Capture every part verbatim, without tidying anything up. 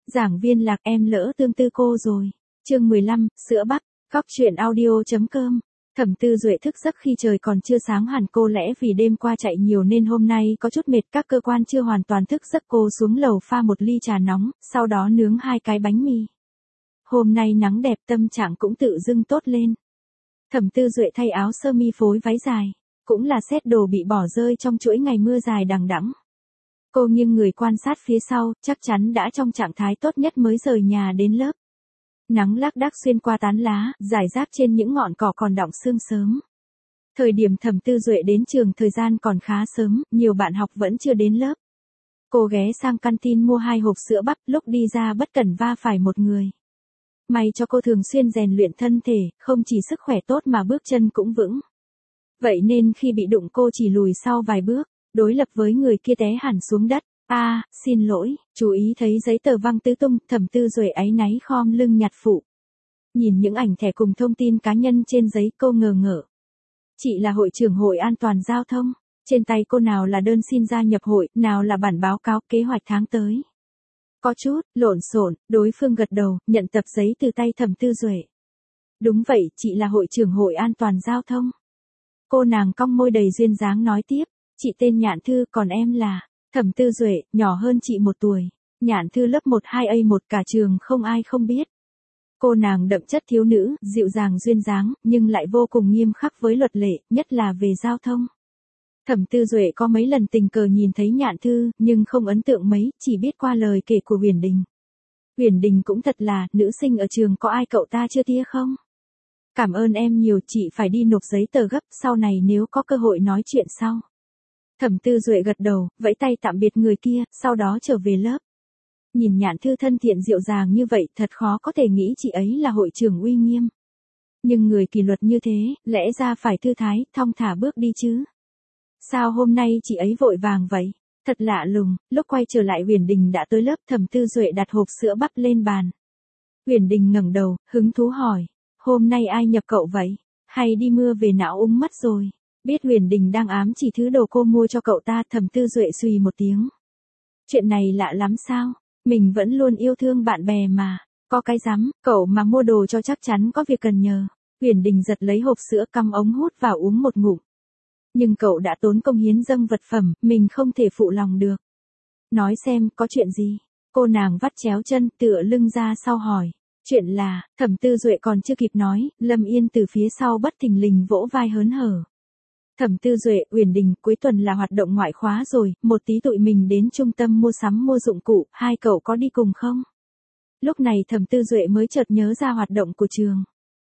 Giảng viên Lạc em lỡ tương tư cô rồi. Chương mười lăm, sữa bắp, góc truyện audio.com. Thẩm Tư Duệ thức giấc khi trời còn chưa sáng hẳn, cô lẽ vì đêm qua chạy nhiều nên hôm nay có chút mệt, các cơ quan chưa hoàn toàn thức giấc, cô xuống lầu pha một ly trà nóng, sau đó nướng hai cái bánh mì. Hôm nay nắng đẹp, tâm trạng cũng tự dưng tốt lên. Thẩm Tư Duệ thay áo sơ mi phối váy dài, cũng là set đồ bị bỏ rơi trong chuỗi ngày mưa dài đằng đẵng. Cô nghiêng người quan sát phía sau, chắc chắn đã trong trạng thái tốt nhất mới rời nhà đến lớp. Nắng lác đác xuyên qua tán lá, rải rác trên những ngọn cỏ còn đọng sương sớm. Thời điểm Thẩm Tư Duệ đến trường thời gian còn khá sớm, nhiều bạn học vẫn chưa đến lớp. Cô ghé sang canteen mua hai hộp sữa bắp, lúc đi ra bất cẩn va phải một người. May cho cô thường xuyên rèn luyện thân thể, không chỉ sức khỏe tốt mà bước chân cũng vững. Vậy nên khi bị đụng cô chỉ lùi sau vài bước, đối lập với người kia té hẳn xuống đất. A, à, xin lỗi, chú ý thấy giấy tờ văng tứ tung, Thẩm Tư Duệ áy náy khom lưng nhặt phụ. Nhìn những ảnh thẻ cùng thông tin cá nhân trên giấy, cô ngờ ngợ. Chị là hội trưởng hội an toàn giao thông, trên tay cô nào là đơn xin gia nhập hội, nào là bản báo cáo kế hoạch tháng tới. Có chút lộn xộn, đối phương gật đầu, nhận tập giấy từ tay Thẩm Tư Duệ. Đúng vậy, chị là hội trưởng hội an toàn giao thông. Cô nàng cong môi đầy duyên dáng nói tiếp, chị tên Nhạn Thư, còn em là... Thẩm Tư Duệ, nhỏ hơn chị một tuổi. Nhạn Thư lớp một hai A một, cả trường không ai không biết. Cô nàng đậm chất thiếu nữ, dịu dàng duyên dáng, nhưng lại vô cùng nghiêm khắc với luật lệ, nhất là về giao thông. Thẩm Tư Duệ có mấy lần tình cờ nhìn thấy Nhạn Thư, nhưng không ấn tượng mấy, chỉ biết qua lời kể của Huyền Đình. Huyền Đình cũng thật là, nữ sinh ở trường có ai cậu ta chưa tia không? Cảm ơn em nhiều, chị phải đi nộp giấy tờ gấp, sau này nếu có cơ hội nói chuyện sau. Thẩm Tư Duệ gật đầu, vẫy tay tạm biệt người kia, sau đó trở về lớp. Nhìn Nhạn Thư thân thiện dịu dàng như vậy, thật khó có thể nghĩ chị ấy là hội trưởng uy nghiêm. Nhưng người kỷ luật như thế, lẽ ra phải thư thái, thong thả bước đi chứ. Sao hôm nay chị ấy vội vàng vậy? Thật lạ lùng, lúc quay trở lại Huyền Đình đã tới lớp, Thẩm Tư Duệ đặt hộp sữa bắp lên bàn. Huyền Đình ngẩng đầu, hứng thú hỏi, hôm nay ai nhập cậu vậy? Hay đi mưa về não úng mất rồi? Biết Huyền Đình đang ám chỉ thứ đồ cô mua cho cậu ta, Thẩm Tư Duệ suy một tiếng. Chuyện này lạ lắm sao? Mình vẫn luôn yêu thương bạn bè mà. Có cái rắm, cậu mà mua đồ cho chắc chắn có việc cần nhờ. Huyền Đình giật lấy hộp sữa, cắm ống hút vào uống một ngụm. Nhưng cậu đã tốn công hiến dâng vật phẩm, mình không thể phụ lòng được. Nói xem, có chuyện gì? Cô nàng vắt chéo chân, tựa lưng ra sau hỏi. Chuyện là, Thẩm Tư Duệ còn chưa kịp nói, Lâm Yên từ phía sau bất thình lình vỗ vai hớn hở. Thẩm Tư Duệ, Huyền Đình, cuối tuần là hoạt động ngoại khóa rồi, một tí tụi mình đến trung tâm mua sắm mua dụng cụ, hai cậu có đi cùng không? Lúc này Thẩm Tư Duệ mới chợt nhớ ra hoạt động của trường.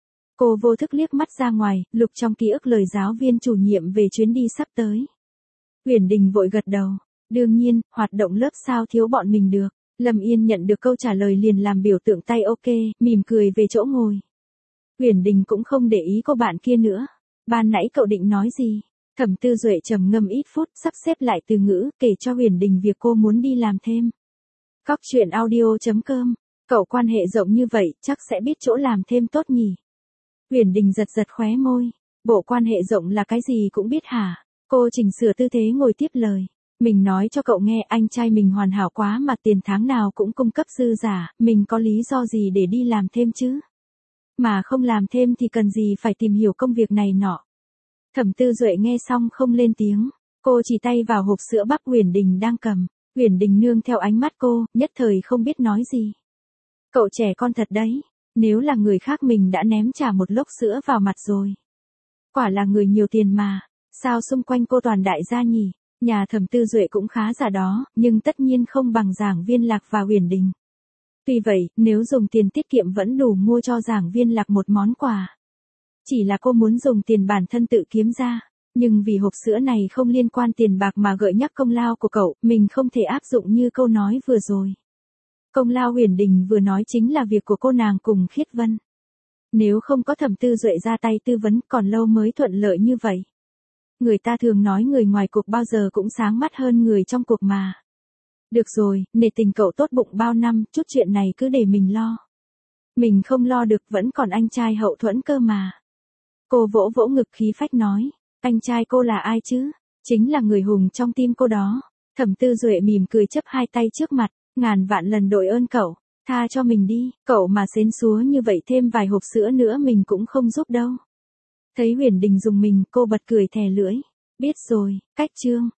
Cô vô thức liếc mắt ra ngoài, lục trong ký ức lời giáo viên chủ nhiệm về chuyến đi sắp tới. Huyền Đình vội gật đầu, đương nhiên, hoạt động lớp sao thiếu bọn mình được. Lâm Yên nhận được câu trả lời liền làm biểu tượng tay ok, mỉm cười về chỗ ngồi. Huyền Đình cũng không để ý cô bạn kia nữa. Ban nãy cậu định nói gì? Thẩm Tư Duệ trầm ngâm ít phút, sắp xếp lại từ ngữ, kể cho Huyền Đình việc cô muốn đi làm thêm. Góc truyện audio.com. Cậu quan hệ rộng như vậy, chắc sẽ biết chỗ làm thêm tốt nhỉ? Huyền Đình giật giật khóe môi. Bộ quan hệ rộng là cái gì cũng biết hả? Cô chỉnh sửa tư thế ngồi tiếp lời. Mình nói cho cậu nghe, anh trai mình hoàn hảo quá mà tiền tháng nào cũng cung cấp dư giả, mình có lý do gì để đi làm thêm chứ? Mà không làm thêm thì cần gì phải tìm hiểu công việc này nọ. Thẩm Tư Duệ nghe xong không lên tiếng, cô chỉ tay vào hộp sữa bắp Huyền Đình đang cầm. Huyền Đình nương theo ánh mắt cô, nhất thời không biết nói gì. Cậu trẻ con thật đấy, nếu là người khác mình đã ném trả một lốc sữa vào mặt rồi. Quả là người nhiều tiền mà, sao xung quanh cô toàn đại gia nhỉ? Nhà Thẩm Tư Duệ cũng khá giả đó, nhưng tất nhiên không bằng giảng viên Lạc và Huyền Đình. Tuy vậy, nếu dùng tiền tiết kiệm vẫn đủ mua cho giảng viên Lạc một món quà. Chỉ là cô muốn dùng tiền bản thân tự kiếm ra, nhưng vì hộp sữa này không liên quan tiền bạc mà gợi nhắc công lao của cậu, mình không thể áp dụng như câu nói vừa rồi. Công lao Huyền Đình vừa nói chính là việc của cô nàng cùng Khiết Vân. Nếu không có Thẩm Tư Duệ ra tay tư vấn còn lâu mới thuận lợi như vậy. Người ta thường nói người ngoài cuộc bao giờ cũng sáng mắt hơn người trong cuộc mà. Được rồi, nể tình cậu tốt bụng bao năm, chút chuyện này cứ để mình lo. Mình không lo được, vẫn còn anh trai hậu thuẫn cơ mà. Cô vỗ vỗ ngực khí phách nói, anh trai cô là ai chứ? Chính là người hùng trong tim cô đó. Thẩm Tư Duệ mỉm cười chấp hai tay trước mặt, ngàn vạn lần đội ơn cậu. Tha cho mình đi, cậu mà xến xúa như vậy thêm vài hộp sữa nữa mình cũng không giúp đâu. Thấy Huyền Đình dùng mình, cô bật cười thè lưỡi. Biết rồi, cách chương.